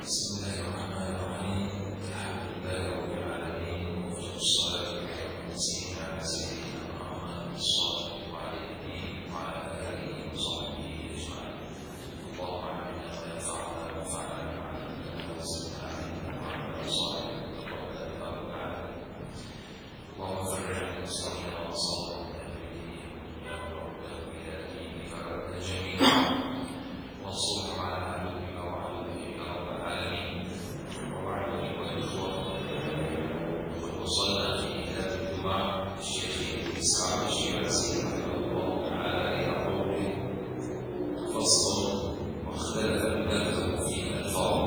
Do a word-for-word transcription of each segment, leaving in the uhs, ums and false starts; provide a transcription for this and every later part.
بسم الله الرحمن الرحيم. الحمد لله رب العالمين، والصلاة والسلام على سيدنا محمد الصادق وعلى آله وعلى آله وصحبه أجمعين. اللهم علمنا ما ينفعنا وانفعنا بما علمتنا وزدنا علما وعملا صالحا تقبل يا رب العالمين. اللهم فرج عن المسلمين وانصرهم يا رب إلى دينك فرد جميعا وانصرهم على عدوك وعدوك يا رب العالمين. وبعد أيها الإخوة، وقد وصلنا في كتاب الجمعة للشيخ إسحاق الشيرازي رحمه الله تعالى إلى قوله: فصل واختلف البلد في الألفاظ،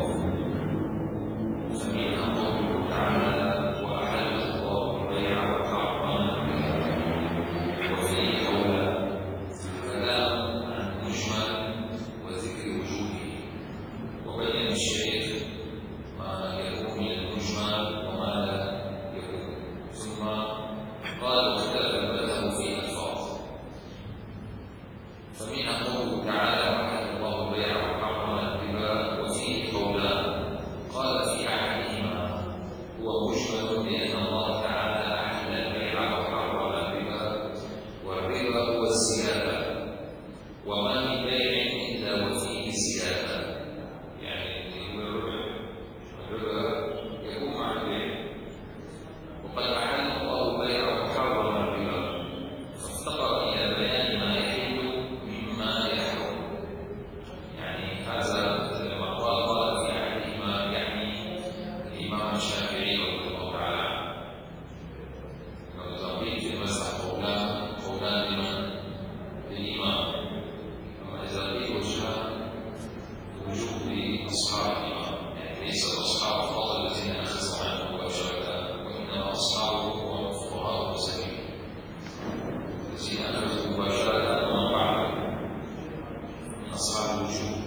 فمنها قوله تعالى: وأحل الله البيع وحرم الربا، وفيه قولا كلام عن مجمل وذكر وجوهه. وبين الشيخ ما يكون من المجمل وما لا يكون، ثم قال: واختلف البلد في الألفاظ، فمنها قوله تعالى: وأحل الله البيع وحرم الربا، وفيه قولان. قال: في أحدهما هو مجمل لأن الله تعالى أحل البيع وحرم الربا، والربا هو الزيادة، وما من بيع إلا وفيه زيادة، يعني الربا يكون مع البيع. وقد أحل الله البيع وحرم الربا، فافتقر إلى بيان ما يحل مما يحرم. يعني هذا لما قال قال في أحدهما، يعني الإمام الشافعي رضي الله تعالى عنه. التوحيد في المذهب قولان قولان لمن؟ للإمام. أما إذا قيل وجهان، وجوه لأصحاب الإمام، يعني ليس أصحاب الفضل الذين أخذوا عنه مباشرة، وإنما أصحابه هم فقهاء المسلمين الذين أخذوا مباشرة ومن بعدهم من أصحاب الوجوه.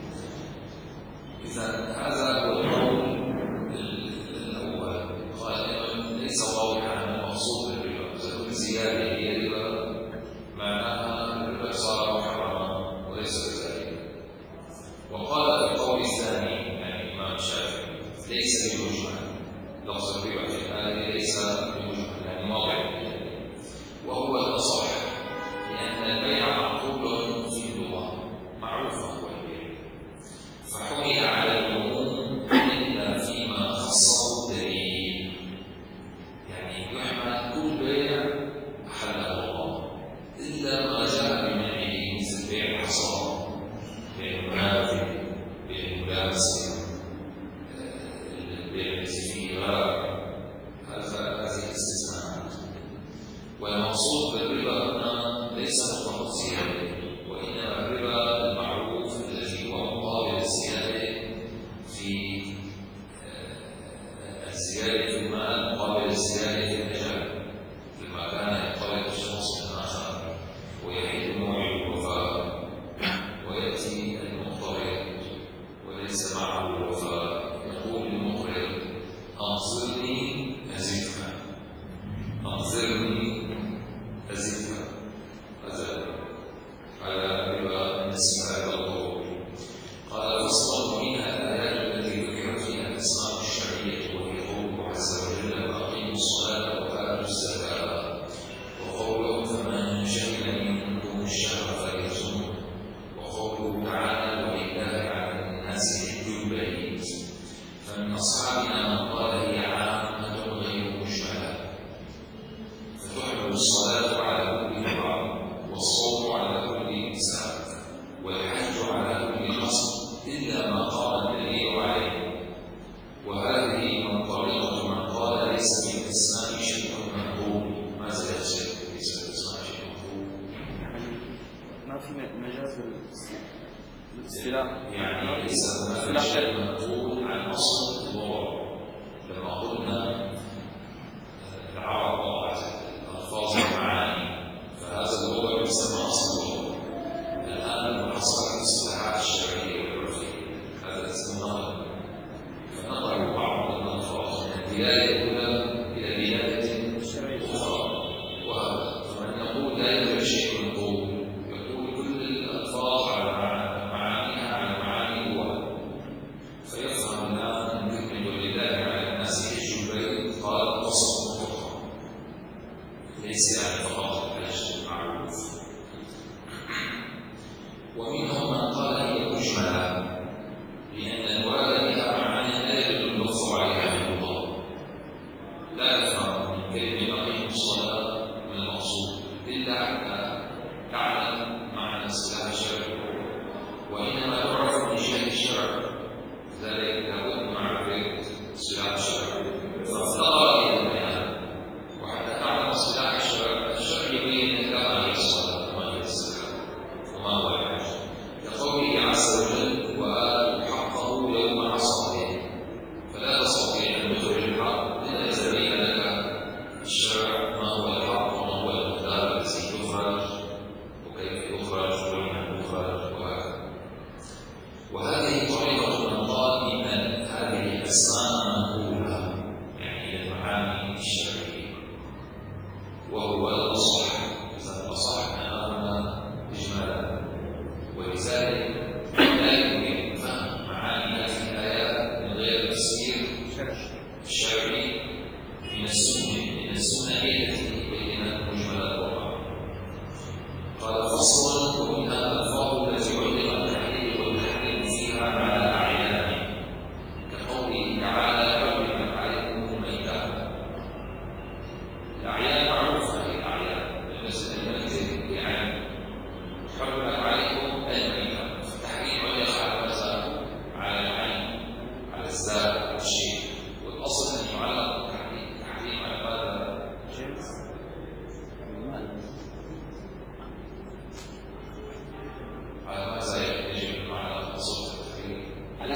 إذا هذا هو القول الأول. قال: ليس واضحا المقصود بالربا، إذا كل زيادة هي ربا معناها الربا صار محرما وليس كذلك. وقال في القول الثاني، يعني الإمام الشافعي، ليس بمجمل، لفظ الربا في هذه ليس بمجمل، يعني واضح، وهو الأصح، لأن البيع معقول في اللغة، معروف هو البيع، فحمل على العموم إلا فيما خصه الدليل. يعني يحمل كل بيع أحله الله إلا ما جاء بمنعه، مثل بيع الحصى، بيع المنافع، بيع الملابس، البيع التي فيه غرر، هذه الاستثناءات. والمقصود بالربا هنا ليس مطلق الزيادة، وإنما الربا المعروف الذي هو مقابل الزيادة في الزيادة في المال مقابل الزيادة في الأجل. لما كان يقترض الشخص من آخر ويحل موعد الوفاء، ويأتي المقترض وليس معه الوفاء، يقول للمقرض: أنظرني أزدك، أنظرني أزدك. هذا على ربا النسيئة والقبول. قال: فصل منها الآيات التي ذكر فيها الأسماء الشرعية، وهي قوله عز وجل: وأقيموا الصلاة وآتوا الزكاة، وقوله: فمن شهد منكم الشهر فليصمه، وقوله تعالى: ولله على الناس حج البيت. فمن أصحابنا من قال هي عامة غير مجملة، فتحمل الصلاة على كل امرأة، والصوم على كل إنسان، والحج على كل قصد، إلا ما قام الدليل عليه. وهذه منطلقة من قال ليس في الإسلام شيء مقبول. ماذا يقصد ليس في الإسلام شيء مقبول؟ ما في مجاز للاصطلاح، يعني ليس هناك شيء مقبول عن أصل اللغة. لما قلنا العرب وضعت الألفاظ والمعاني، فهذا اللغة يسمى أصل اللغة. الآن المحصل عن الاصطلاحات الشرعية والعرفية، هذا اسمه نظر. فنظر بعض الألفاظ من الدلالة الأولى إلى دلالة أخرى، وهذا. فمن يقول لا يوجد شيء مقبول، يقول كل الألفاظ على معانيها على معاني اللغة، فيفهم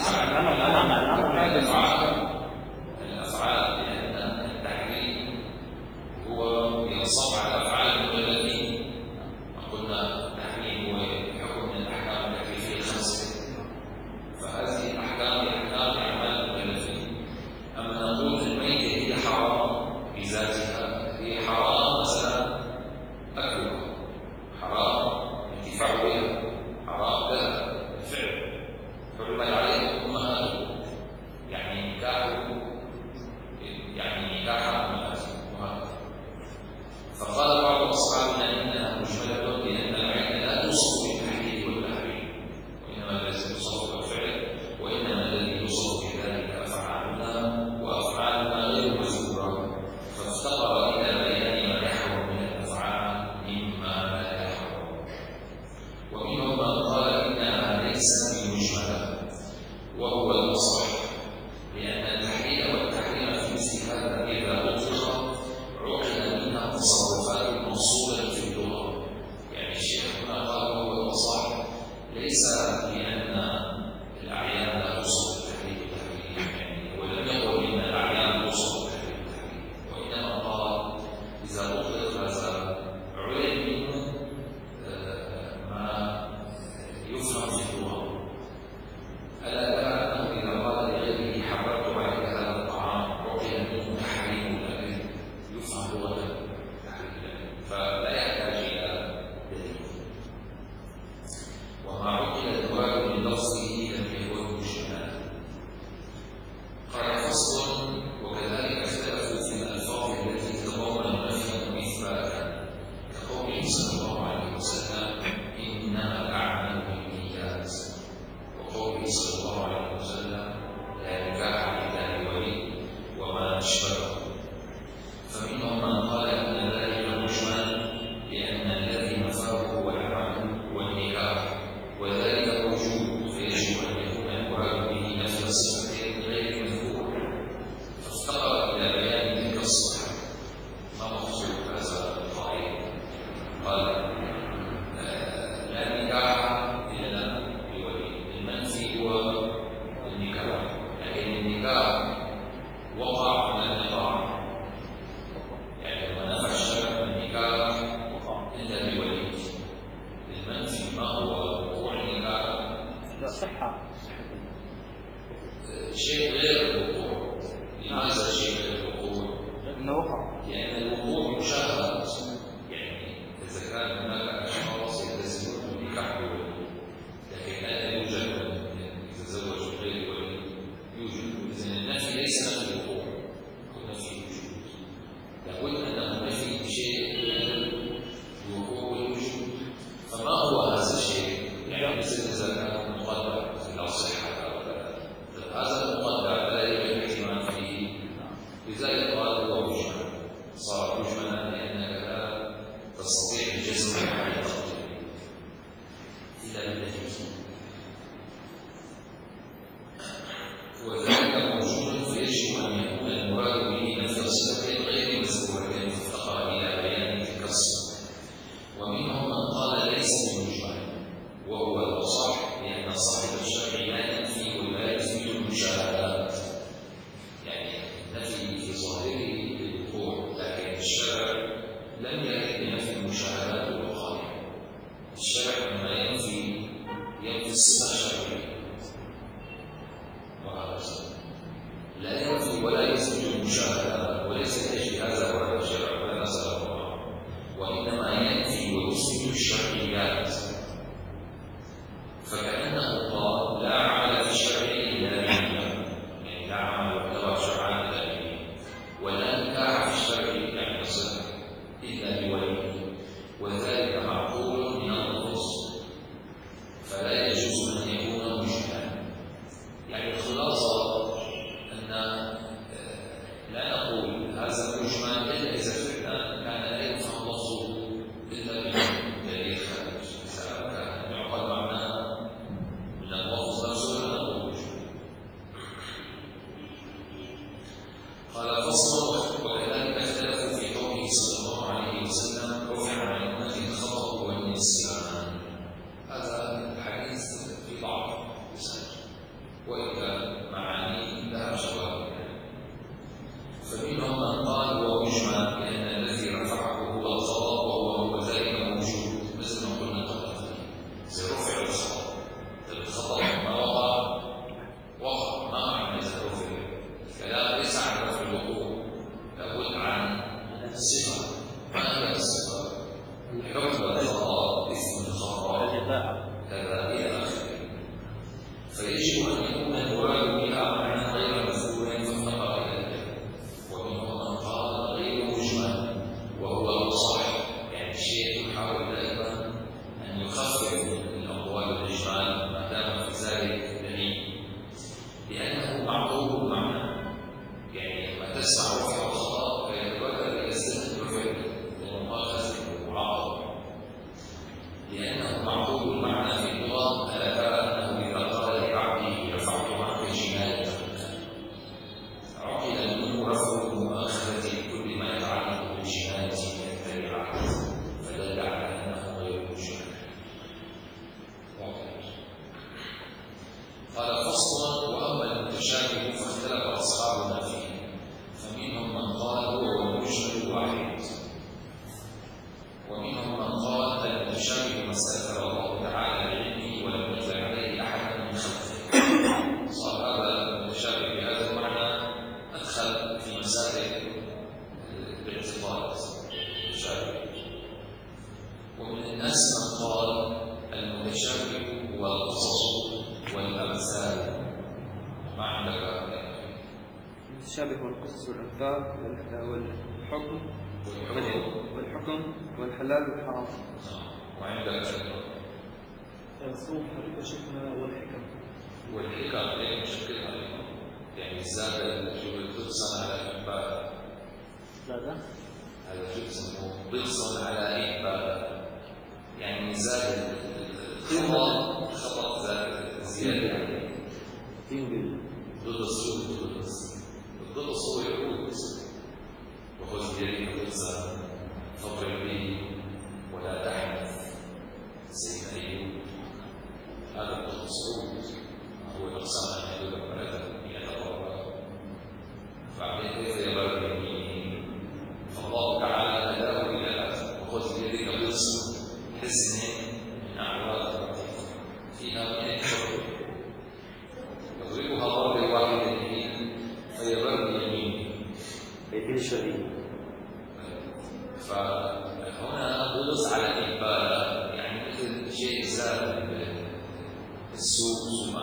الأفعال، لأن التحريم هو ينصب على أفعال المكلفين. قلنا التحريم هو حكم من الأحكام التكليفية الخمسة، فهذه الأحكام هي أحكام أعمال المكلفين. أما نقول الميتة هي حرام بذاتها، هي حرام مثلا أكلها، حرام انتفاع بها، حرام لها الفعل، حرمت عليها أمهاتها، يعني نكاح يعني نكاح أمهاتها. فقال بعض أصحابنا إنها مجملة لأن العين لا توصف بالتحليل والتحريم، وإنما الذي يوصف بالفعل، وإنما الذي يوصف بذلك أفعالنا وأفعالنا غير مذكورة، فافتقر إلى بيان ما يحرم من الأفعال مما لا يحرم. ومنهم من قال إنها ليست بمجملة وهو الأصح، لأن التحليل والتحريم في مثل هذا إذا أطلق عقل منها تصرفات موصولة في اللغة. يعني الشيخ هنا قال هو الأصح ليس لأن الأعيان لا توصف بالتحليل والتحريم، يعني ولم يقل إن الأعيان توصف بالتحليل والتحريم، وإنما قال إذا أطلق هذا علم منه ما يفهم في اللغة. ألا ترى أنه إذا قال لغيره حرمت عليك هذا الطعام عقل منه تحريم الأكل، يفهم لغة تحريم الأكل، فلا يحتاج إلى دليل. وما عقل المراد من لفظه لم يكن مجملا. قال فصل: وكذلك اختلفوا في الألفاظ التي تضمن نفيا وإثباتا، كقوله صلى الله عليه وسلم: إنما الأعمال بالنيات، وقوله صلى الله عليه وسلم: لا نكاح إلا بولي، وما أشبهه. فمنهم من قال إن ذلك مجمل لأن الذي نفاه هو العمل والنكاح، وذلك موجود، فيجب أن يكون المراد به نفي الصفتين غير مذكور، فافتقر إلى بيان تلك الصفة. ما مقصود هذا القائل؟ قال: لا نكاح إلا بولي، المنفي هو النكاح، لكن النكاح وقع من النقاح، يعني لما نفى الشرع النكاح إلا بولي. المنفي ما هو وقوع النكاح؟ لا صحة، شيء غير الوقوع. لماذا شيء غير الوقوع؟ لأنه وقع، لأن الوقوع مشاهد، يعني إذا كان هناك أشخاص يلتزمون بنكاح بولي، لكن لا يوجد من يتزوج غير ولي، يوجد. إذن النفي ليس نفي الوقوع، هو نفي الوجود. لابد أنه نفي شيء غير الوقوع والوجود. فما هو هذا الشيء؟ يعني مثل إذا كان مقدر لا صحة ولا، هذا المقدر لا يوجد احتمال فيه، لذلك قال هو مجمل، صار مجملا لأنك لا تستطيع الجزم عن التقدير إلا بالدليل، وذلك موجود، فيجب أن يكون المراد به نفي الصفتين غير مذكورتين، فافتقر إلى بيان تلك الصفة. ومنهم من قال ليس بمجمل وهو الأصح، لأن صاحب الشرع لا ينفي ولا يثبت المشاهدات، يعني النفي في ظاهره للوقوع، لكن الشرع لم يرد بنفي المشاهدات والوقائع. الشرع لما ينفي ينفي الصفة الشرعية، وهكذا لا ينفي ولا يثبت المشاهدات، وليس لاجل هذا ورد الشرع ولا نزل الله، وإنما ينفي ويثبت الشرعيات. فكأنه قال: لا عمل في الشرع إلا بالإيمان، يعني لا عمل وكذا شرعا إلا بالإيمان، ولا نكاح في الشرع يعني الصدق إلا بولي، وذلك معقول من النصوص، فلا يجوز أن يكون مجملا. يعني الخلاصة أن لا نقول هذا مجمل إلا إذا فعلا كان لا يفهم لفظه إلا بدليل خارج، إذا كان يعقل معناه من اللفظ نفسه لا نقول مجمل. قال: فصل: وكذلك اختلفوا في قوله صلى الله عليه وسلم: رفع عن أمتي الخطأ والنسيان. هذا الحديث في بعض الرسائل، وإذا فصل وأما المتشابه فاختلف أصحابنا فيه فمنهم من قال هو والمشبه واحد ومنهم من قال المتشابه ما استأثر الله تعالى بعلمه ولم يطلع عليه أحد من خلقه. صار هذا المتشابه بهذا المعنى أدخل في مسائل الاعتقاد المتشابه. ومن الناس من قال المتشابه هو القصص والأمثال. ما عندك المتشابه هو القصص والأمثال والحكم والحكم والحلال والحرام. وعندك الرسوم حقيقة شفنا والحكم والحكم ليه مشكلة يعني زاد الجبل على إحباب زاد هذا جزء بيقصد على إحباب يعني زاد الخطأ خطأ زاد زيادة يعني ينقل ضد السوء ضد ضد السوء يقول وخذ بيدك ضغطا فاضرب به ولا تحنث سيدنا أيوب. هذا الضغط الصعود هو الإقسام أن يدل بلده يتضرر فعليه كيف يبرر بيمينه فالله تعالى هداه إلى هذا وخذ بيدك ضغطا حزن من أعراض فيها من الحر يضربها ضرب واحد فيبرر بيمينه بيتين الشرعي. فهنا بولس على الإقبال يعني مثل شيء زاد السوق ثم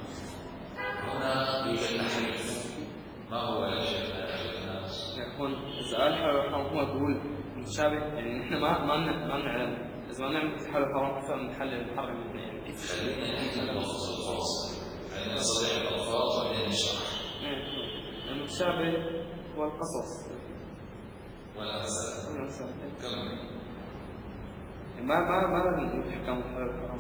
هنا يوجد تحريف. ما هو يا شيخنا يا الناس؟ يكون السؤال حول الحرام هو يقول متشابه يعني نحن ما ما ما نعلم إذا ما نعمل حول الحرام أكثر من حل الحرام يعني كيف خلينا نحكي اللفظ الفاصل يعني نستطيع الألفاظ وبعدين نشرح. المتشابه هو القصص والأمثال. كم ما ما ما لازم نحكم حول الحرام.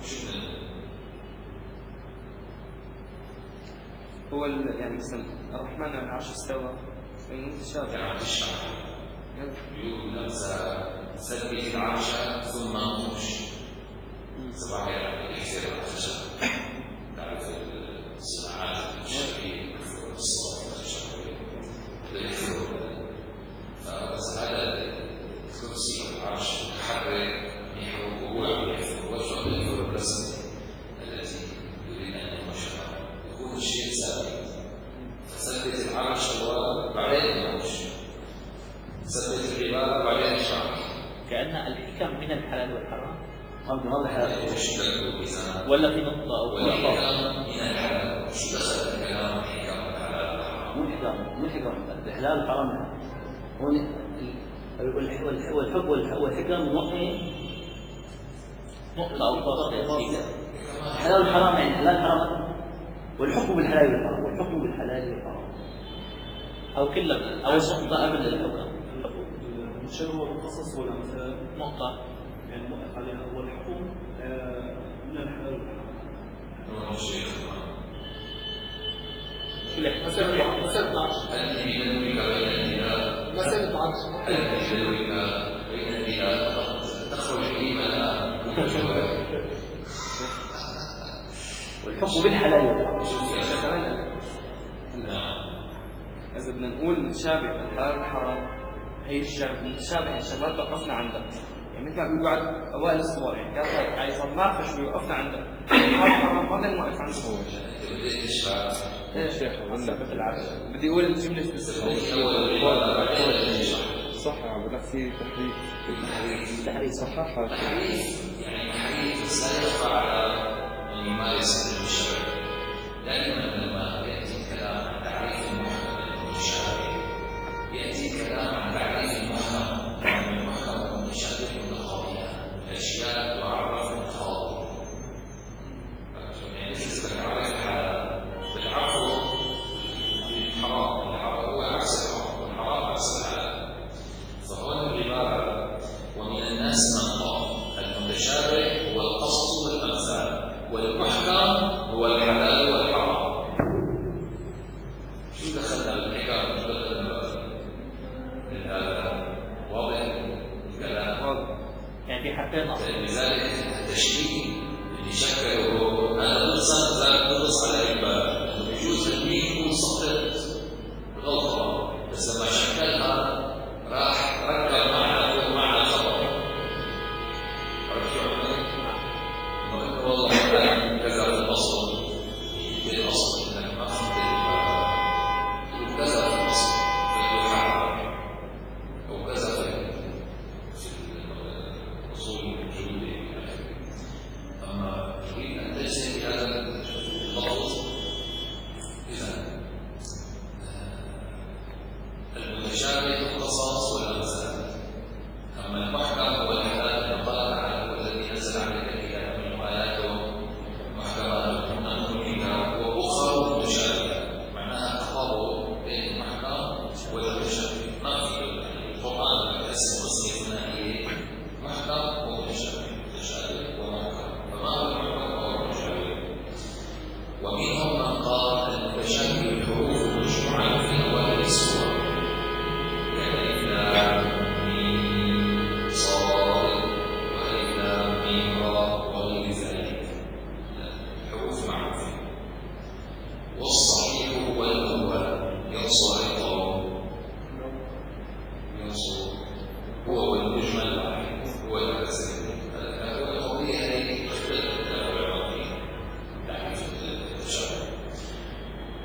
هو يعني مثلا الرحمن على العرش استوى المتشابه يعني الشرح يقول نفسه ثبت العرش ثم انقش صباح يعني يصير الخشب تعرف الصناعات الشرقية والصناعات الشرقية فبس هذا الكرسي والعرش متحرك يحرك وهو يحرك وجهه بالنور الرسمي التي يريد ان ينشرها يكون الشيء ثابت فثبت العرش وبعدين ينقش ثبت العبادة وبعدين يشرح كأن الحكم من الحلال والحرام هذا حلال ولا في نقطة أو والحكم من الحلال شو دخل الكلام الحكم والحلال والحرام؟ مو الحكم مو الحكم الحلال والحرام هو والحكم والحكم نقطة نقطة أو طرف الحلال والحرام يعني الحلال والحرام والحكم بالحلال والحرام والحكم بالحلال والحرام أو كلا أو نقطة قبل الحكم المتشابه والقصص والأمثال نقطة يعني موقف عليها والحكم من الحلال والحرام. هو الشيخ مثلا مثلا هل يدلك بين النداء مثلا عشر هل يدلك بين النداء تخرج كلمة الآن والحكم بالحلال والحرام. شوف يا شيخ إذا بدنا نقول متشابه الحلال والحرام هي متشابه الشغلات وقفنا عندها يعني مثل ما بيقولوا بعد أوائل الصور يعني كانت عايز ما شوي وقفنا عندها الحرام ما بدنا نوقف عنده. بديت تشرح يا شيخ بدي أقول الجملة صح بدك في تحريف تحريف صححها يعني تحريف سيطر على من يمارس المشابه. دائما لما يأتي كلام عن تعريف المحكم المتشابه يأتي كلام عن تعريف المحكم المحكم المتشابه متخاطئة الأشياء تعرف متخاطئة يعني مثل تعريف الحلال بالعفو الحرام الحرام هو عكس الحرام والحرام عكس الحلال. فهنا العبارة ومن الناس من قال المتشابه هو القصص والأمثال والمحكم هو الحلال والحرام.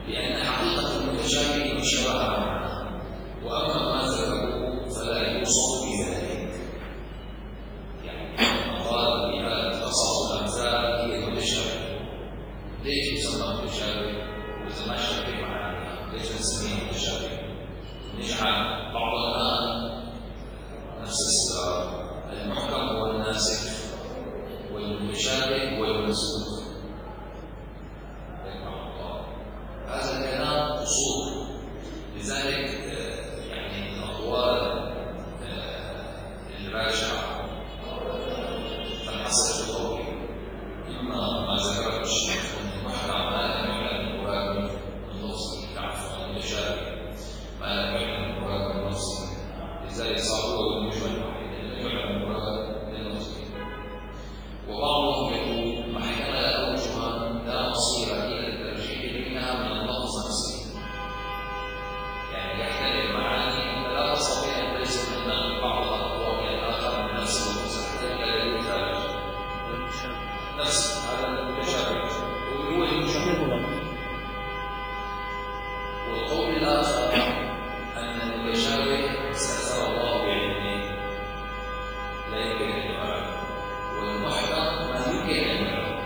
لأن حقيقة المتشابه شبه معناه، وأما ما ذكره فلا يوصف بذلك. يعني قال بما تصف الأمثال هي متشابه، ليش يسمى متشابه وتماشى معانيها؟ ليش نسميه متشابه؟ نجعل بعض الآن نفس السؤال، المحكم هو الناسخ والمتشابه هو المنسوخ. هذا الكلام أصول، لذلك يعني الأقوال الراجعة تنحصر في قوله، إما ما ذكره الشيخ من المحكم ما لم يعلم المراد من اللفظ، تعرف عن المتشابه ما لم يعلم المراد من اللفظ، لذلك صار هو المجمل الوحيد الذي يعلم المراد من اللفظ. وبعضهم يقول ما احتمل أوجها لا مصير إلى الترجيح بينها من اللفظ نفسه، يعني يحتمل معاني لا تستطيع أن تجزم أن بعضها أقوى من الآخر من نفس اللفظ حتى إلى الخارج. نفس هذا المتشابه وهو المشابه. والقول الآخر أن المتشابه استأثر الله بعلمه لا يمكن أن يعلم، والمحكم ما يمكن أن يعلم.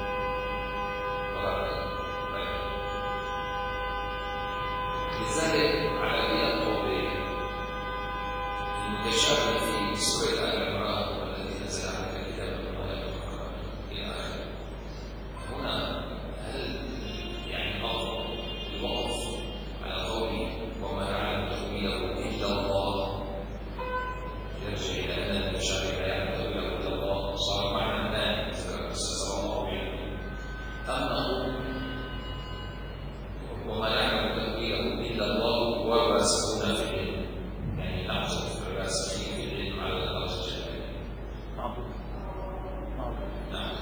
لذلك على كلا القولين المتشابه في سورة آل عمران والذي نزل عليك الكتاب والآيات والقرآن إلى آخره، هنا هل يعني أفضل الوقف على قوله وما يعلم تأويله إلا الله، يرجع إلى أن المتشابه لا يعلم تأويله إلا الله، صار معنى ثاني استأثر الله بعلمه، أم نقول وما يعلم تأويله إلا الله والراسخون في العلم، يعني نعطف الراسخين في العلم على اللفظ الجلالي. نعم نعم.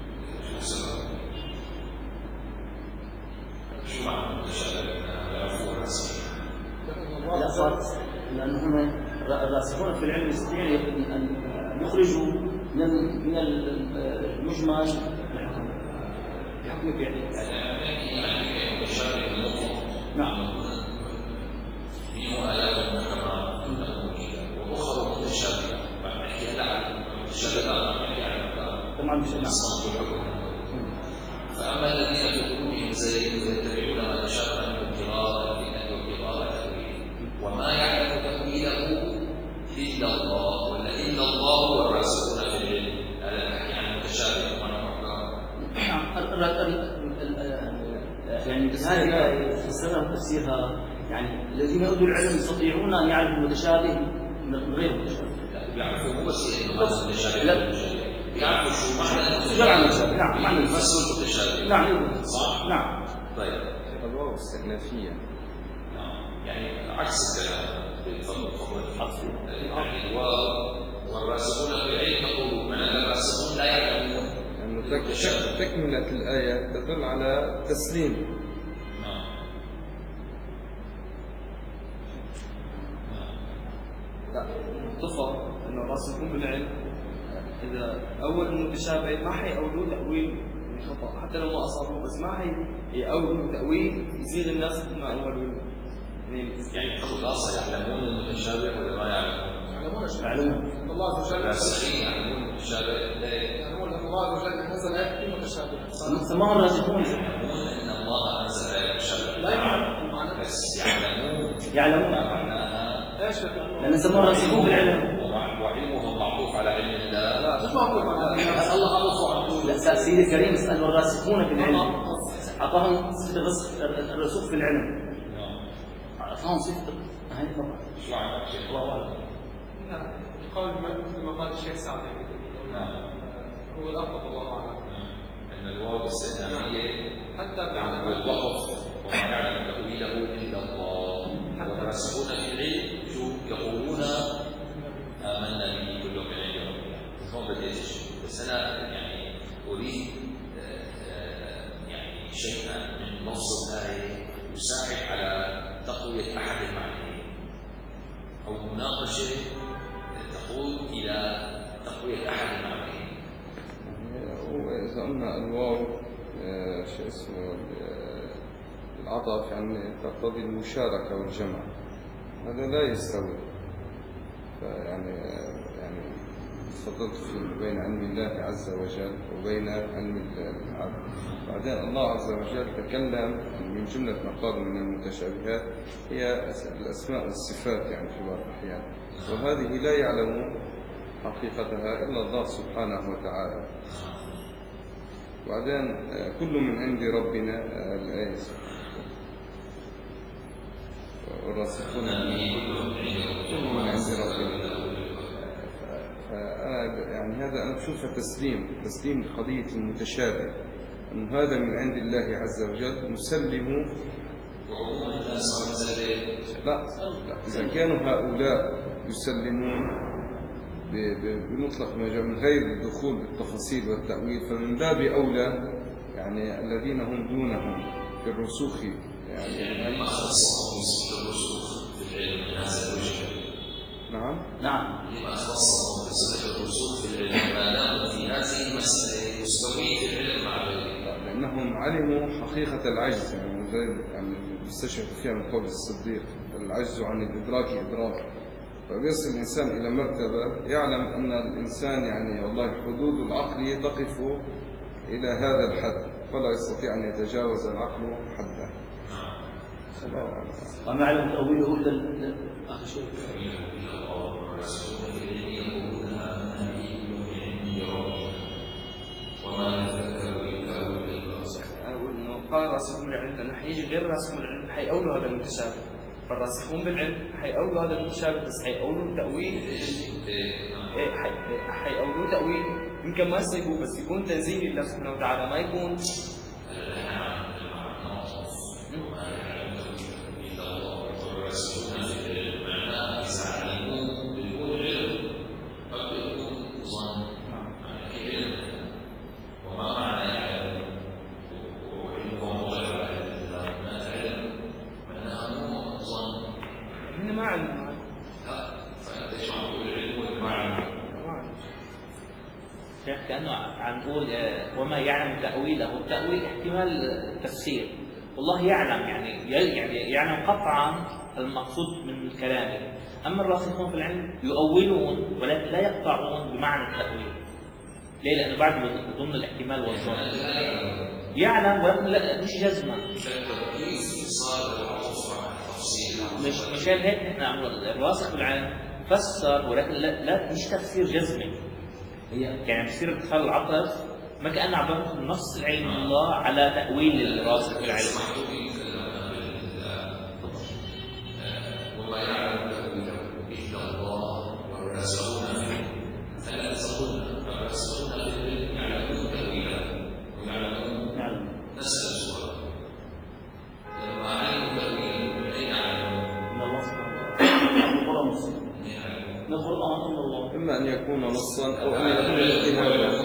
شو معنى المتشابه؟ لا يعرفون الراسخين. لا صارت، لأنهم الراسخون في العلم يستطيعون أن يخرجوا من من المجمل يحكموا يعني. يعني المتشابه المطلق. نعم. منه آيات محكمات وأخرى متشابهة، نحكي هلا عن المتشابهات نحكي عن طبعا مش فأما الذين في قلوبهم زيغ يتبعون ما تشابه منه ابتغاء الفتنة وابتغاء تأويله وما يعلم تأويله إلا الله، ولا إلا الله والراسخون في العلم. هذا نحكي عن المتشابه وعن المحكم. يعني هذه الآية فسرها تفسيرها، يعني الذين أوتوا العلم يستطيعون أن يعرفوا المتشابه من غير المتشابه. لا بيعرفوا هو بس إنه هذا المتشابه. لا بيعرفوا شو معنى المتشابه. نعم معنى المتشابه. نعم صح. نعم. طيب. الواو استئنافية. نعم. يعني عكس الكلام بالفضل الحرفي. يعني والراسخون في العلم يقولون من الراسخون لا يعلمون. يعني تكملة الآية تدل على تسليم. لا اتفق انه الراسخون بالعلم اذا اول المتشابه ما حيقولوا تاويل خطا حتى لو ما اصابوه، بس ما حي يقولوا تاويل يصير الناس ما اولوا يعني يعني خلاصه يعلمون المتشابه ولا ما يعلمون؟ يعلمون يعلمون. الله عز وجل الراسخين يعلمون المتشابه. يعلمون ان الله عز وجل نزل آيات متشابهة. سماهم الراسخون. يعلمون ان الله انزل آيات متشابهة. لا يعلم المعنى بس يعلمون يعلمون معناها. ايش لأن سماهم الراسخون بالعلم. وعلمهم معطوف على علم الله. لا مش معطوف على الله عرفه. لا سيدي الكريم اسأل الراسخون في العلم أعطاهم صفة الرسخ الرسوخ في العلم. أعطاهم صفة هذه طبعا. شو عندك شيخ؟ الله أعلم. قول مثل ما قال الشيخ سعد نعم. هو الأفضل الله أعلم. أن الواو الاستئنافية حتى بعد الوقف وما يعلم تأويله إلا الله، والراسخون في العلم يقولون آمنا به كل من عند ربنا. هون بديت الشيء، بس أنا يعني أريد يعني شيئا من نص الآية يساعد على تقوية أحد المعنيين أو مناقشة تقود إلى تقوية أحد المعنيين. وإذا قلنا الواو شو اسمه العطف يعني تقتضي المشاركة والجمع، هذا لا يستوي. فيعني يعني فضلت بين علم الله عز وجل وبين علم العبد. بعدين الله عز وجل تكلم من جملة ما قال من المتشابهات هي الأسماء والصفات يعني في بعض الأحيان، وهذه لا يعلم حقيقتها إلا الله سبحانه وتعالى. وبعدين كل من عند ربنا الآية والراسخون كل من عند ربنا. يعني هذا أنا بشوفه تسليم تسليم لقضية المتشابه، أن هذا من عند الله عز وجل نسلم. لا, لا إذا كانوا هؤلاء يسلمون بمطلق مجال من غير الدخول بالتفاصيل والتأويل، فمن باب أولى يعني الذين هم دونهم في الرسوخ يعني ما خصهم بالرسوخ في العلم من هذا الوجه. نعم نعم لما خصهم بصفة الرسوخ في العلم ما دام في هذه المسألة مستويين في العلم مع غيرهم، لأنهم علموا حقيقة العجز يعني غير يعني يستشعر فيها من قول الصديق العجز عن الإدراك إدراك. فبيصل الإنسان إلى مرتبة يعلم أن الإنسان يعني والله حدود العقل تقف إلى هذا الحد، فلا يستطيع أن يتجاوز العقل حده. وما علم تأويله إلا آخر شيء. أقول إنه قال راسخون بالعلم لأنه حيجي غير راسخون بالعلم حيقولوا هذا المتشابه، فالراسخون بالعلم حيقولوا هذا المتشابه بس حيقولوا تأويل حيقولوا تأويل يمكن ما يصيبوا بس يكون تنزيل لله سبحانه وتعالى، ما يكون كأنه عم نقول وما يعلم تأويله، التأويل احتمال تفسير، والله يعلم يعني يعني يعلم قطعا المقصود من كلامه. أما الراسخون في العلم يؤولون ولكن لا يقطعون بمعنى التأويل. ليه؟ لأنه بعد ضمن الاحتمال والظن يعلم ولكن لا مش جزمة. مش مشان هيك احنا الراسخ في العلم فسر ولكن لا, لا مش تفسير جزمي، يعني بصير ادخال العطف ما كأن عم باخذ نص علم الله على تأويل الراسخ في العلم. وما يعلم تأويله إلا الله والراسخون فيه، فالراسخون الراسخون في العلم يعلمون تأويله ويعلمون نسأل السؤال لما علموا تأويله من أين علموا؟ من الله سبحانه وتعالى. من القرآن من الله. إما أن يكون نصا أو أن يكون اجتهادا.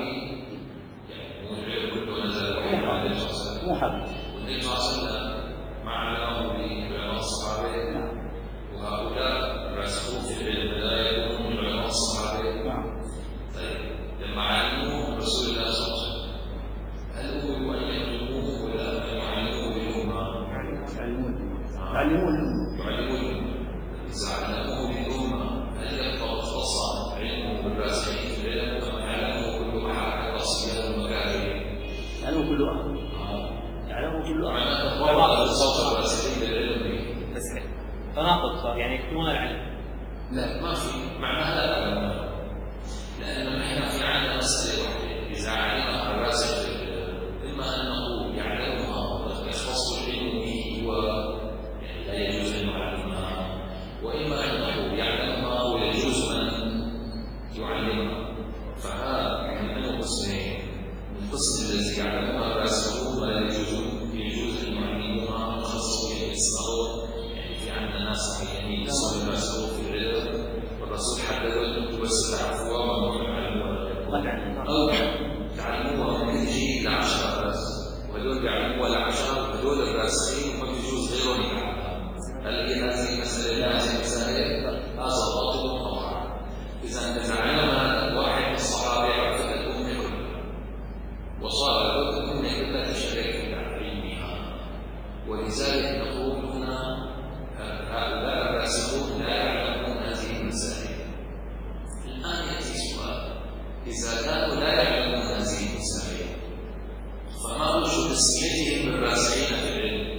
مو حد. والنبي صلى الله عليه وسلم ما علمه بعلماء الصحابة، وهؤلاء الراسخون في العلم لا يكونون من علماء الصحابة. طيب لما علموه رسول الله صلى الله عليه وسلم هل هو أن يعلموه ولا أن يعلموه بالأمة؟ يعلمون يعلمون يعلمون. إذا علموه بالأمة هل يبقى خاصا علمه بالراسخين في العلم كما يعلمه كل أحد الراسخين المكارم؟ يعلمون كل أحد. يعلمون كل أحد. تناقض الصوت الراسخين للعلم بس تناقض صار يعني يكتمون العلم. لا ما في معناها لا لا، لأن نحن في عندنا مسألة واحدة إذا علمها الراسخ إما أنه يعلمها ويختص العلم به ولا يجوز أن يعلمها، وإما أنه يعلمها ويجوز أن يعلمها. فهذا يعني أنه قسمين، القسم الذي يعلمها الراسخون ولا يجوز يجوز أن يعلمها ويختص به الصغار. يعني في عندنا ناس معينين يصلوا الراسخون في العلم والرسول حدد أنتم بس تعرفوها وما تعلموها، أو تعلموها من الجيل العشرة بس، وهدول بيعلموها العشرة وهدول الراسخين وما بيجوز غيرهم يعلمها. هل هي هذه مسألة هذه مسألة؟ هذا باطل طبعا. إذا إذا علم واحد من الصحابة عرفت الأمة كلها وصار الأمة كلها تشترك في علمها، ولذلك نقول هنا هؤلاء الراسخون لا يعلمون هذه المسائل. الآن يأتي سؤال: إذا كانوا لا يعلمون هذه المسائل فما وجه تسميتهم بالراسخين في العلم؟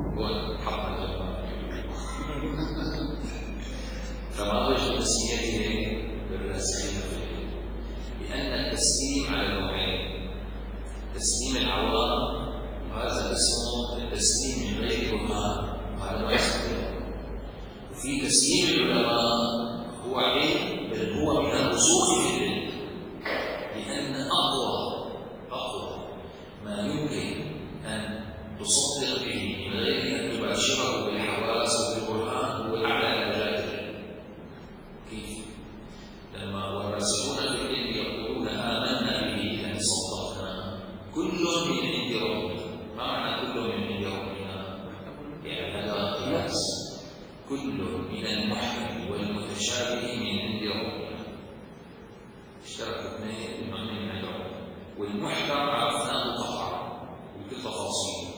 فما وجه تسميتهم بالراسخين في العلم؟ لأن التسليم على نوعين: تسليم العوام، وهذا اسمه التسليم من غير برهان، وهذا ما يستطيع. وفي تسليم العلماء هو علم، بل هو من الرسوخ في العلم، لأن أقوى أقوى ما يمكن أن تصدق به من غير أن تباشره بالحواس وبالبرهان هو أعلى درجات العلم. كيف؟ لما والراسخون في العلم يقولون آمنا به أن صدقنا كل من عند ربنا. ما معنى كل من عند ربنا؟ يعني هذا قياس، كل من المحكم والمتشابه من عند ربنا. اشترك اثنين بمعنى من عند ربنا، والمحكم عرفناه قطعا بكل تفاصيله،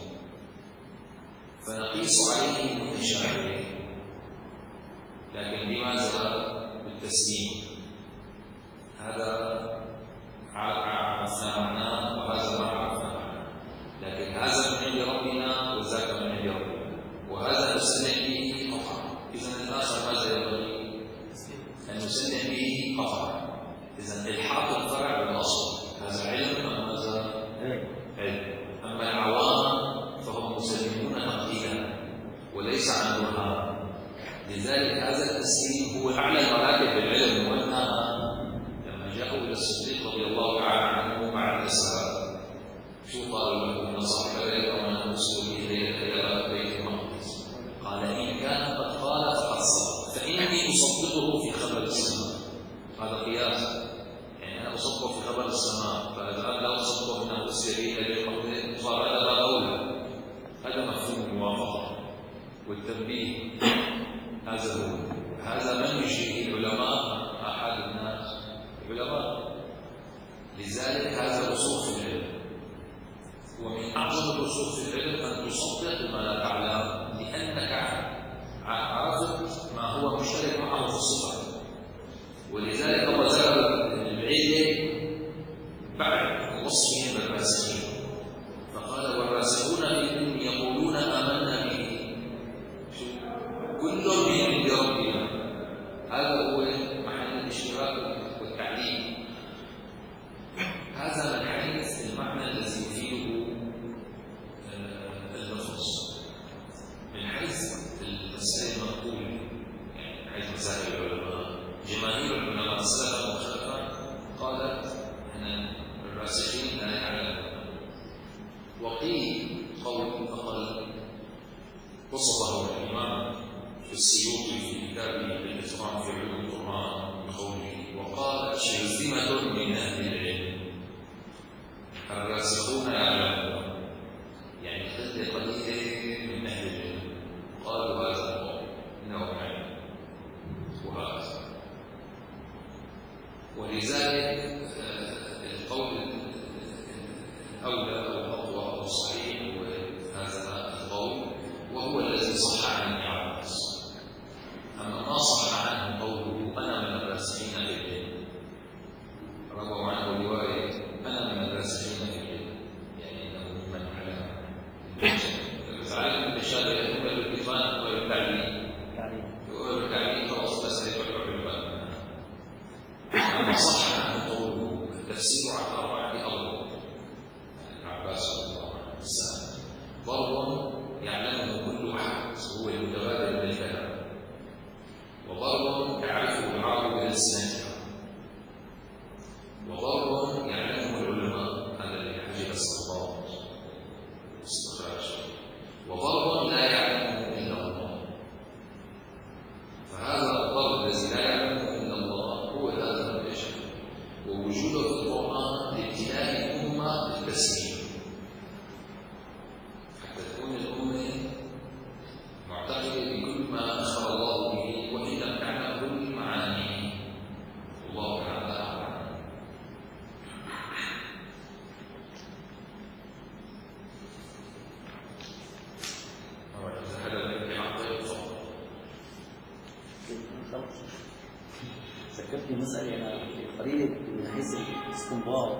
فنقيس عليه المتشابه. لكن لماذا بالتسليم؟ هذا عرفنا معناه وهذا ما عرفنا معناه، لكن هذا من عند ربنا وذاك من عند ربنا، وهذا نسلم به قطعا. إذن الآخر ماذا ينبغي؟ أن نسلم به قطعا. إذن الحاق الفرع بالأصل، هذا علم أم ماذا؟ علم. أما العوام فهم مسلمون نقديا وليس عن برهان. لذلك هذا التسليم هو أعلى مراتب العلم. وأنها لما جاءوا إلى الصديق رضي الله تعالى عنه مع الإسراء، شو قالوا له؟ إن صاحب ليلة وأنا أرسل به ليلة إلى بيت المقدس. قال: إن كان قد قال فقد صدق، فإني أصدقه في خبر السماء. هذا قياس، يعني أنا أصدقه في خبر السماء، فإذا لا أصدقه أنه أرسل به إلى بيت المقدس صار هذا لا أولى. هذا مفهوم الموافقة والتنبيه. هذا هو هذا من يشير العلماء أحد الناس العلماء. لذلك هذا رسوخ في العلم، ومن أعظم الرسوخ في العلم أن تصدق ما لا تعلم، لأنك عرفت ما هو مشترك معه في الصفة. ولذلك الله ذكر العلم بعد وصفهم بالراسخين، فقال: والراسخون في العلم يقولون آمنا به كل من عند ربنا. هذا هو محل الاشتراك والتعليم. هذا من حيث المعنى الذي يفيده اللفظ. من حيث المسائل المنقول، يعني من حيث مسائل العلماء، جماهير العلماء السلف والخلفاء قالت ان الراسخين لا يعلمون. وقيل قول اقل وصفه الامام السيوطي في كتابه الاتقان في علوم القرآن بقوله: وقال شرذمة من أهل العلم الراسخون يعلمون، يعني قلة قليلة من أهل العلم قالوا هذا القول إنه علم وهذا. ولذلك القول الأولى أو الأقوى أو الصحيح هو هذا القول، وهو الذي صح عن ابن عباس. أما ما صح عنه قوله أنا من الراسخين في العلم، رووا عنه رواية أنا من الراسخين في العلم، يعني أنه ممن علم تعلم المشابه يقبل بالإتقان وبالتعليم، يقبل بالتعليم خلاص بس يقبل بالبال. أما صح عنه قوله التفسير على أربعة أضرب، ابن عباس رضي الله عنه السلام ضرب يعلمه كل أحد هو المتبادل بالكلام، وضرب يعرفه العرب بلسانها، وضرب يعلمه العلماء هذا اللي حجب الصفات واستخراج، وضرب لا يعلمه إلا الله. فهذا الضرب الذي لا يعلمه إلا الله هو هذا البشر، ووجوده في القرآن لابتلاء الأمة بالتسليم، حتى تكون الأمة معتقدة ذكرت لي مسألة أنا قليلة من حيث الاستنباط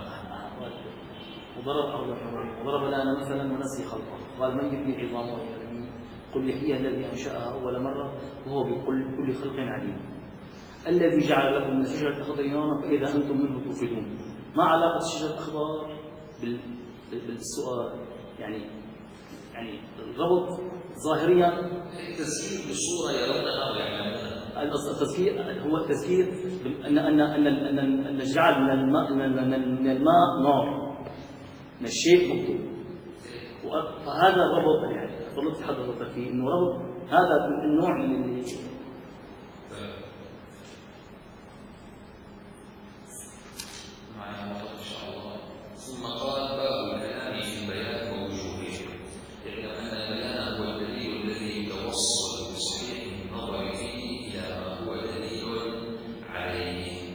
وضرب أرض الحرام وضرب لنا مثلا ونسي خلقه قال من يحيي العظام وهي رميم قل يحييها الذي أنشأها أول مرة وهو بكل كل خلق عليم الذي جعل لكم من الشجرة الأخضر نارا فإذا أنتم منه توقدون. ما علاقة الشجرة الأخضر بالسؤال؟ يعني يعني الربط ظاهريا التذكير بصورة يرونها ويعلمونها. التذكير هو التذكير أن أن أن أن أن الجعل من الماء من الماء نار من الشيء مكتوب. فهذا ربط يعني طلبت حضرتك فيه إنه ربط هذا النوع من ثم قال باب الكلام في البيان ووجوهه. اعلم ان البيان هو الدليل الذي يتوصل بصحيح النظر فيه الى ما هو دليل عليه.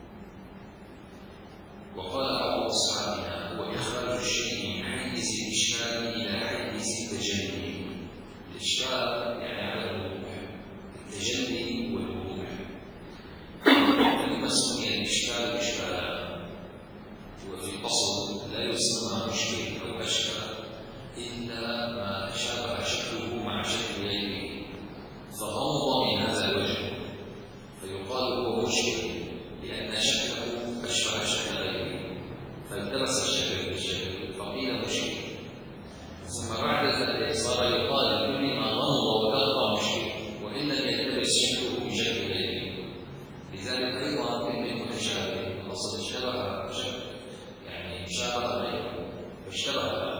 وقال بعض اصحابنا هو اخراج الشيء من حيز الاشكال الى حيز التجلي. الاشكال يعني على الوضوح، التجلي والوضوح. فلما سمي الاشكال اشكالا وفي الأصل لا يسمى مشكل أو أشكال إلا ما شابه شكله مع شكل غيره فغمض من هذا الوجه فيقال هو مشكل لأن شكله أشبه شكل غيره فالتبس الشكل بالشكل فقيل مشكل. ثم بعد ذلك صار يقال كل ما غمض وغلط مشكل وإن لم يلتبس شكله بشكل غيره. لذلك أيضا من المتشابه الأصل شبه شكل شابه غيره فاشتبه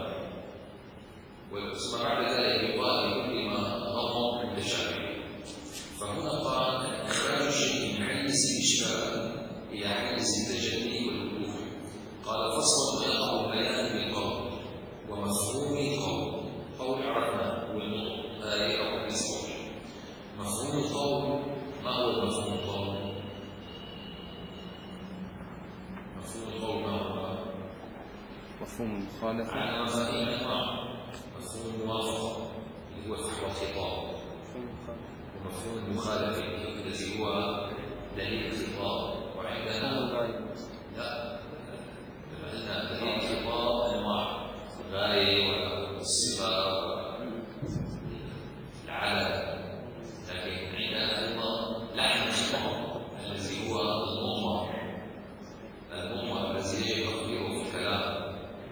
ثم بعد ذلك يقال لكل ما غمض متشابه. فهنا قال إخراج الشيء من حيز الإشكال إلى حيز التجلي والوضوح. قال فصل يقع البيان بالقول ومفهوم القول. قول عرفنا هو النطق آية أو حديث قول. مفهوم القول ما هو مفهوم القول؟ مفهوم القول ما هو؟ مفهوم المخالفة على مفاهيم أنواع. مفهوم الموافقة اللي هو فحوى الخطاب، ومفهوم المخالفة الذي هو دليل الخطاب. وعندنا لا قلنا دليل الخطاب أنواع الغاية والصفة والعدد، لكن عندنا أيضا لحن الخطاب الذي هو المضمر المضمر الذي يجب تقديره في الكلام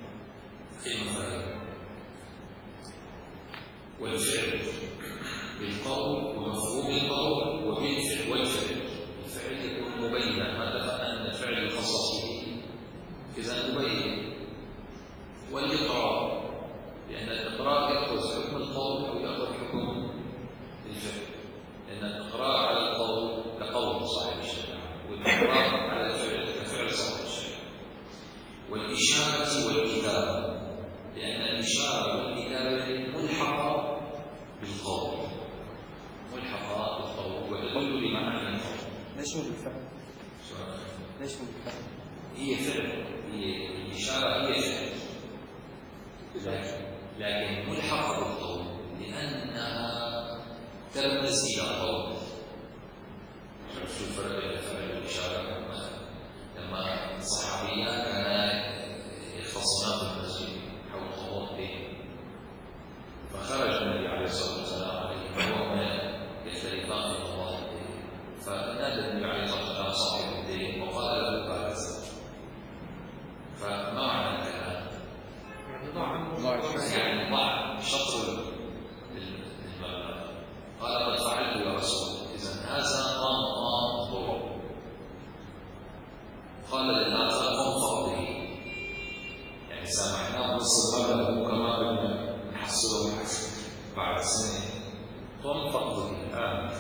والفعل بالقول ومفهوم القول وبالفعل. والفعل الفعل يكون مبينا ما اتفقنا ان الفعل يخصص به اذا مبين. والاقرار لان الاقرار ياخذ حكم القول او ياخذ حكم الفعل، لان الاقرار على القول كقول صاحب الشريعه والاقرار على الفعل كفعل صاحب الشريعه. والاشاره والكتابه لأن الإشارة والكتابة ملحقة بالقول ملحقة بالقول وتدل لمعنى القول. ليش مو بالفعل؟ ليش مو بالفعل؟ هي فعل، هي الإشارة هي فعل لكن ملحقة بالقول لأنها ترمز إلى قول. شو الفرق بين الفعل والإشارة؟ لما الصحابيان كانا يختصمان في المسجد حول خطوتين فخرج النبي عليه الصلاه والسلام عليه وهما يختلفان في خطوتين فنادى النبي عليه الصلاه والسلام صاحب الدين وقال له بارز. فما معنى الكلام؟ يعني ضاع عنه يعني ضاع شطر المبلغ. قال قد فعلت يا رسول اذا هذا قام قام ضرب. قال للآخر قم فقده يعني سامحناه نص المبلغ كما بدنا نحصله بعد سنه قم فقده الآن.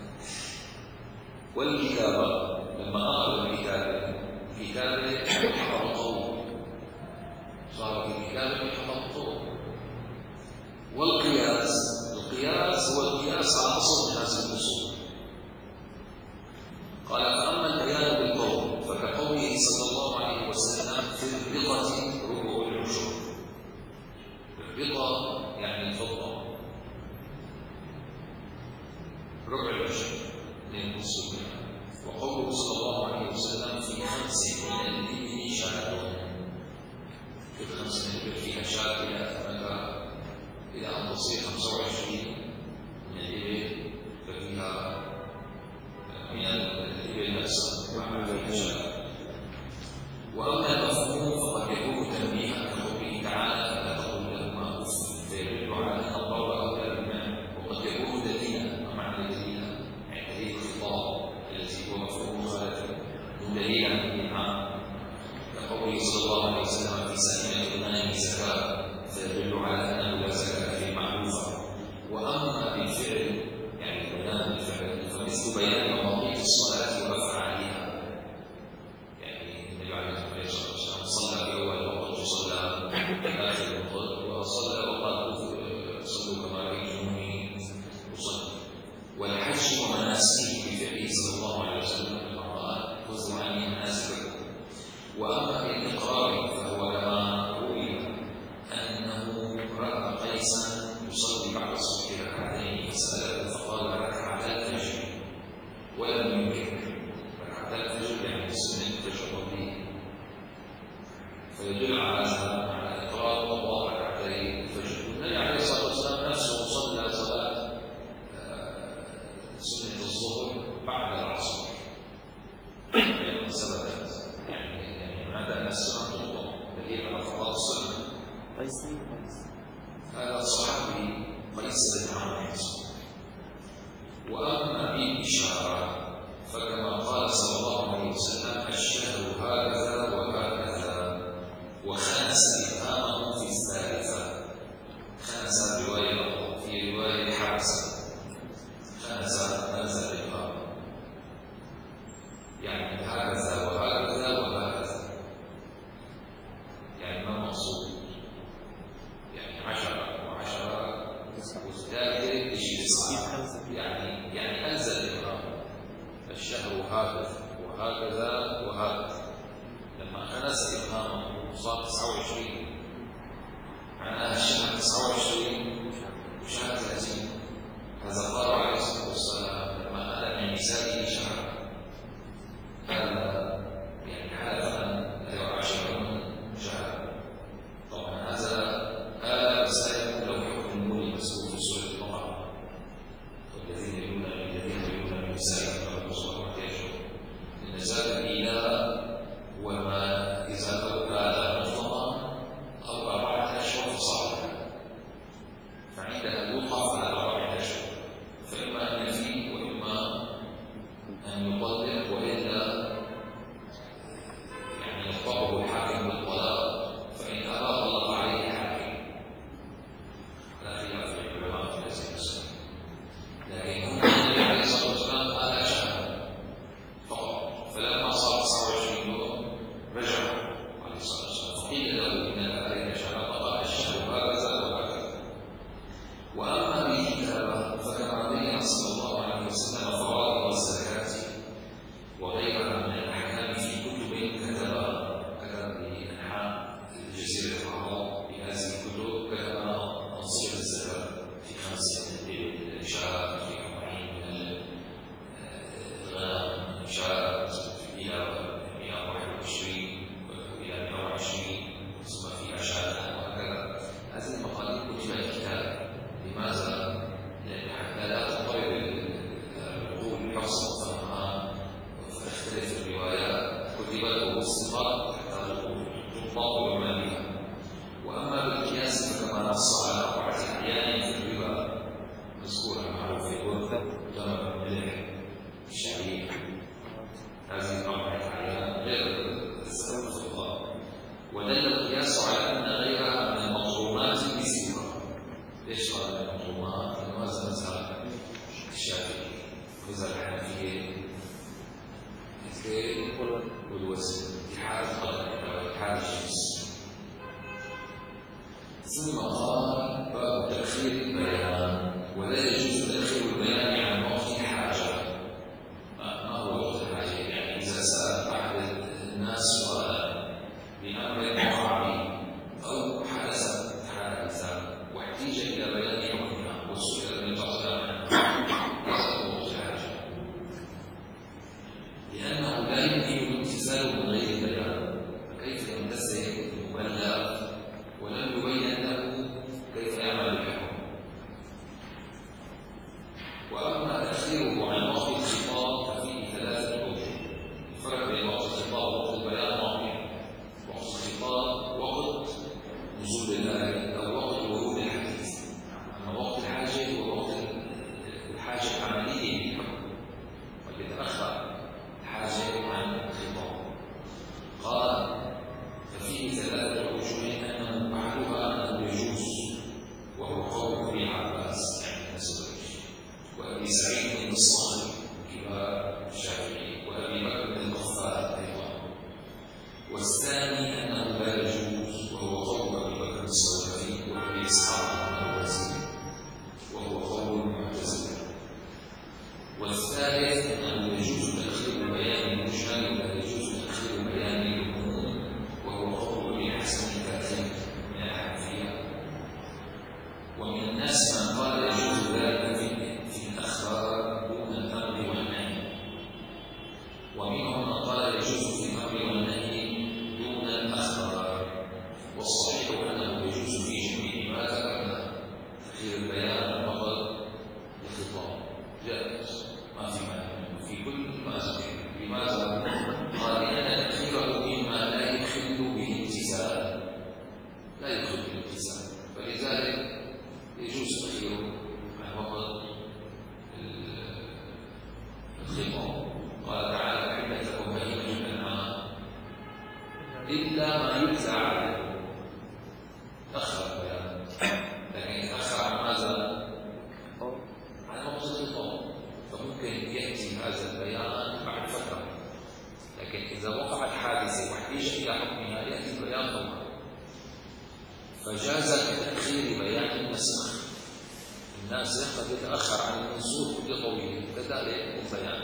والكتابة لما أخذ الكتابة الكتابة حفظ القول صار في الكتابة حفظ القول. والقياس القياس هو القياس على أصل هذه الأصول. قال فأما البيان بالقول فكقوله صلى الله عليه وسلم في الرقة ربع العشر. الرقة يعني الفضة ربع العشر من نصف. وقوله ليس الإبهام يحصل. وأما بالإشارة فكما قال صلى الله عليه وسلم الشهر هكذا وهكذا، وخنس إبهامه في الثالثة. خنس رواية في رواية حبس، خنس نزل الإبهام، يعني هكذا وهكذا وهكذا، يعني ما مقصود؟ يعني عشرة وعشرة والثالثة يجي تسعة، يعني يعني أنزل الإبهام الشهر هكذا وهكذا وهكذا. لما خنس إبهامه صار تسعة وعشرين، معناها الشهر تسعة وعشرين وشهر ثلاثين. هذا قال عليه الصلاة والسلام لما قال من نسائه شهر، قال يعني حلف أن يعاشرهن شهر. طبعا هذا هذا مسائل لو حكم النور المسؤول في سورة البقرة، والذين يلون الذين يلون من نسائهم فالمصور واحتياجهم لنزال الإله، وما إذا كان مطلقا أو أربعة أشهر فصاعدا، فعندها يوقف على أربعة أشهر، فإما أن يفيد وإما أن يطلق، وإلا يعني يخطبه الحاكم بالطلاق، فإن أبى طلق عليه الحاكم. لا خلاف في العلماء في هذه المسألة، لكن النبي عليه الصلاة والسلام قال شهر فقط، فلما صار تسعة وعشرين يوم رجع عليه الصلاة والسلام فقيل له إنك عليك شهر، فقال الشهر هكذا وهكذا. وأما بالكتابة فكما بين صلى الله عليه وسلم فرائض الزكاة وغيرها من الأحكام في كتب كتبها، كتب بأنحاء الجزيرة العرب بهذه الكتب، كتب تنصيب الزكاة في خمسة شهادات، في أربعين من الغنم شهادات إلى مئة وواحد وعشرين إلى مئة وعشرين، ثم فيها شهادات وهكذا. هذه المقاليد كتبت كتاب. لماذا؟ لأن حتى لا تضطرب العقول حفظ وفهمها وتختلف الروايات، كتبت باستفاضة حتى تضبط بمالها. وأما بالقياس فكما نص على أربعة أحيان في الربا مذكورة معروفة في الورثة، تمر الملح الشعير، هذه أربعة أحيان غير الزكاة والفضة. ودل القياس على أن غيرها من المظلومات مثلها. ليش قال المظلومات؟ لأنه هذا مذهب الشافعي، مذهب الحنفية الكيل والوزن، اتحاد القدر واتحاد الجنس. ثم قال باب تأخير البيان، ولا يجوز تأخير البيان عن وقت الحاجة. ما هو وقت الحاجة؟ يعني إذا سأل أحد الناس سؤالا بأمر معين أو حدثت حادثة واحتيج إلى بيان حكمها وسئل من تقدم عنها، هذا هو وقت الحاجة، لأنه لا يمكن الامتثال من غير بيان. فكيف يمتثل المبلغ ولم يبين له كيف يعمل الحكم؟ وأما تأخيره عن وقت الخطاب ففيه ثلاثة أوجه. الفرق بين وقت الخطاب ووقت البيان واضح. وقت الخطاب وقت نزول الآية أو وقت ورود الحديث، أما وقت الحاجة هو وقت الحاجة العملية للحكم، ويتأخر الحاجة عن الخطاب. قال ففيه ثلاثة أوجه، أنه أحدها أنه يجوز، وهو قول ابن عباس يعني الزبير وأبي سعيد فجاز كتأخير بيان النسخ. الناسخ قد يتأخر عن المنسوخ بطويل، كذلك البيان.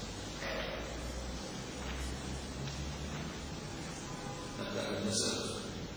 نبدأ بالنسخ.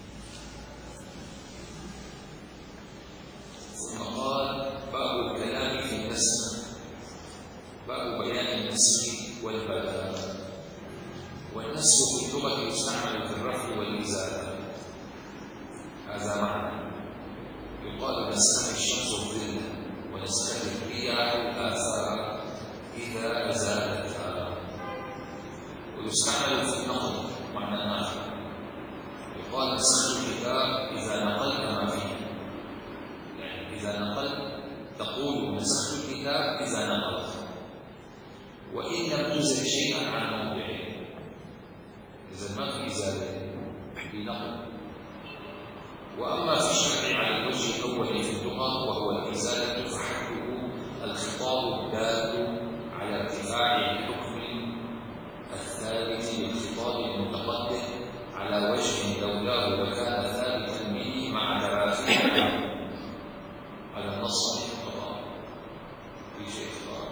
ثم قال: باب الكلام في النسخ، باب بيان النسخ والبلاء. والنسخ في اللغة يستعمل في الرفع والإزالة. هذا معنى. يقال نسخت الشمس الظل، ونسخت الرياح الآثار إذا أزالتها. ويستعمل في النقل معنى آخر. يقال نسخت الكتاب إذا نقلت ما فيه، يعني إذا نقلت تقول نسخت الكتاب إذا نقلت، وإن لم تنزل شيئا عن موضعه. إذا ما في إزالة بنقل. وأما في الشرع على الوجه الأول في اللغة وهو الإزالة، فحده الخطاب الدال على ارتفاع الحكم الثابت للخطاب المتقدم على وجه لولاه لكان ثابتا به مع تراخيه على النص المطلق. في شيء خطاب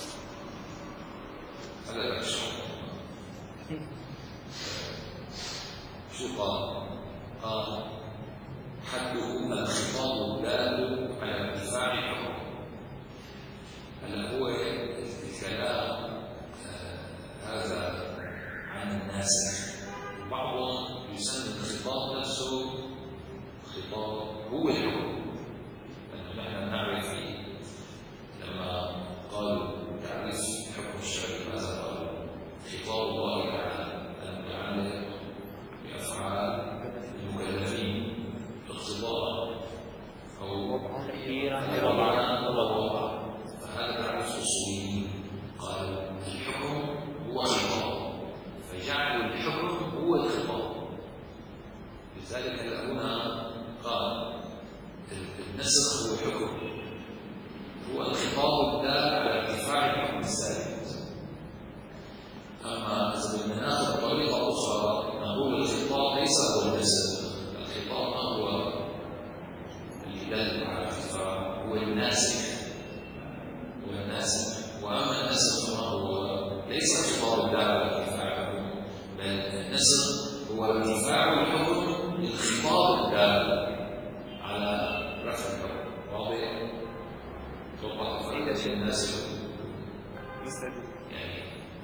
هذا لا يشعر. شو قال؟ قال حده الخطاب الدال على ارتفاع الحكم. هل هو الكلام هذا عن الناس؟ بعضهم يسمي الخطاب نفسه خطاب هو الحكم، لأنه نحن نعرف لما قالوا تعريف الحكم الشرعي ماذا قالوا؟ خطاب الله تعالى المتعلق بأفعال المكلفين باقتضاء أو تأخيرا وضعا وضعا. فهذا تعريف أصولي. قالوا الحكم هو خطاب، فجعلوا الحكم هو الخطاب. لذلك هنا قال النسخ هو الحكم، هو الخطاب الدال على ارتفاع الحكم الثابت. أما إذا بدنا ناخذ طريقة أخرى نقول الخطاب ليس هو النسخ. الخطاب ما هو اللي دل على ارتفاع، هو الناسخ، هو الناسخ. وأما النسخ فما هو ليس خطاب الدال على ارتفاع الحكم، بل النسخ هو ارتفاع الحكم للخطاب الدال على رفع الحكم. واضح؟ توضح فائدة الناسخ يعني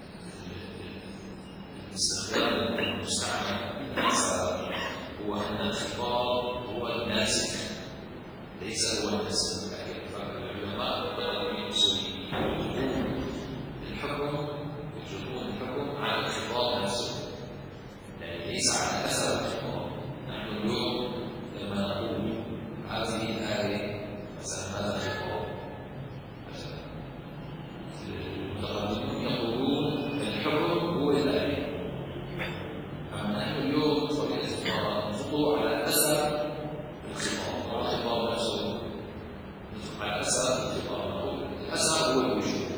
الاستخدام المستعمل هو أن الخطاب هو الناسخ ليس هو النسخ. فالعلماء القدماء الأصوليين يجرون الحكم يجرون الحكم على الخطاب نفسه، يعني ليس على أثر الخطاب. نحن اليوم لما نقول هذه الآية مثلا هذا خطاب، المتقدمون يقولون الحكم هو الآية. أما نحن اليوم طريقة نخطو على أثر الخطاب، على الخطاب نفسه، على أثر الخطاب. نقول الأثر هو الوجود.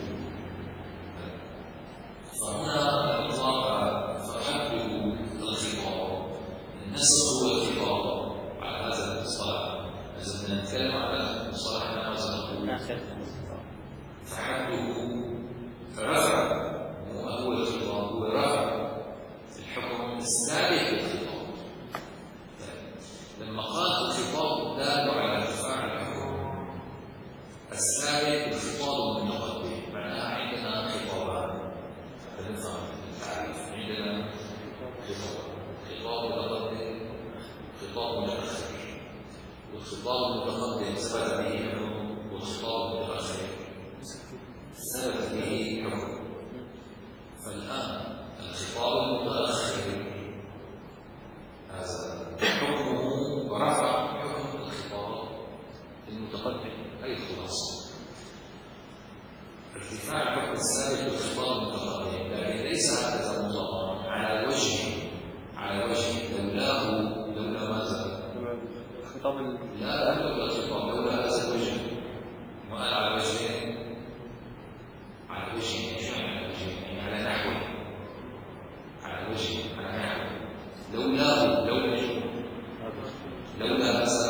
فهنا الإطلاق فحده الخطاب، النسخ هو الخطاب على هذا المصطلح. إذا بدنا نتكلم على مصطلحنا ماذا نقول؟ فحده رفع، مو هو الخطاب، هو رفع الحكم السابق للخطاب. لما قال الخطاب الدال على ارتفاع الحكم السابق للخطاب المتقدم، معناها عندنا خطابان. فنفهم التعريف. عندنا خطاب متقدم، خطاب متأخر. والخطاب المتقدم ثبت به حكم، والخطاب المتأخر ثبت به حكم. فالآن الخطاب المتأخر هذا حكمه رفع حكم الخطاب المتقدم. أي خلاصة ارتفاع الحكم السابق للخطاب المتقدم، لكن ليس هكذا مطلقا على وجه على وجه لولاه لولا ماذا؟ الخطاب لا لولا الخطاب، لولا هذا الوجه. وقال على وجهين، على وجه شو على وجه؟ يعني على نحو، على وجه على نحو لولاه لولا لولا هذا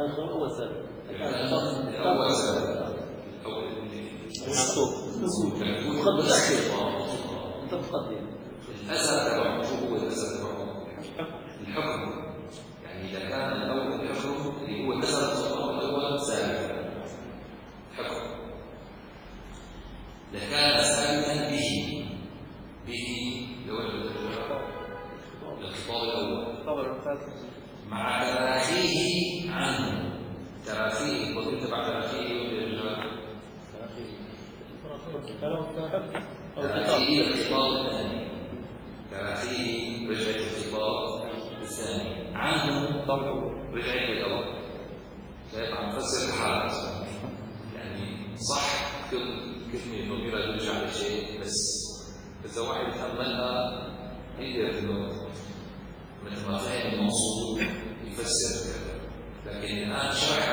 ثاني خبر أول سابق. الأول سابق. الأول منصوب. تقدم تأخير. أنت تقدم. الأثر تبعه شو هو الأثر تبعه؟ الحكم. يعني إذا كان الأول الحكم اللي هو الأثر الأول سابق. حكم. إذا كان سابقا به به لو الخطاب الأول مع تراخيه عنه تراخيه وكنت بعد تراخيه تراخيه الخطاب الثاني تراخيه رجعة الخطاب الثاني عنه رجعة الأول فيبقى مفسر الحالات يعني صح كل كلمة المغيرة ترجع لشيء بس إذا واحد تأملها يقدر إنه مثل ما فهم الموصول يفسر كذا لكن الآن شرح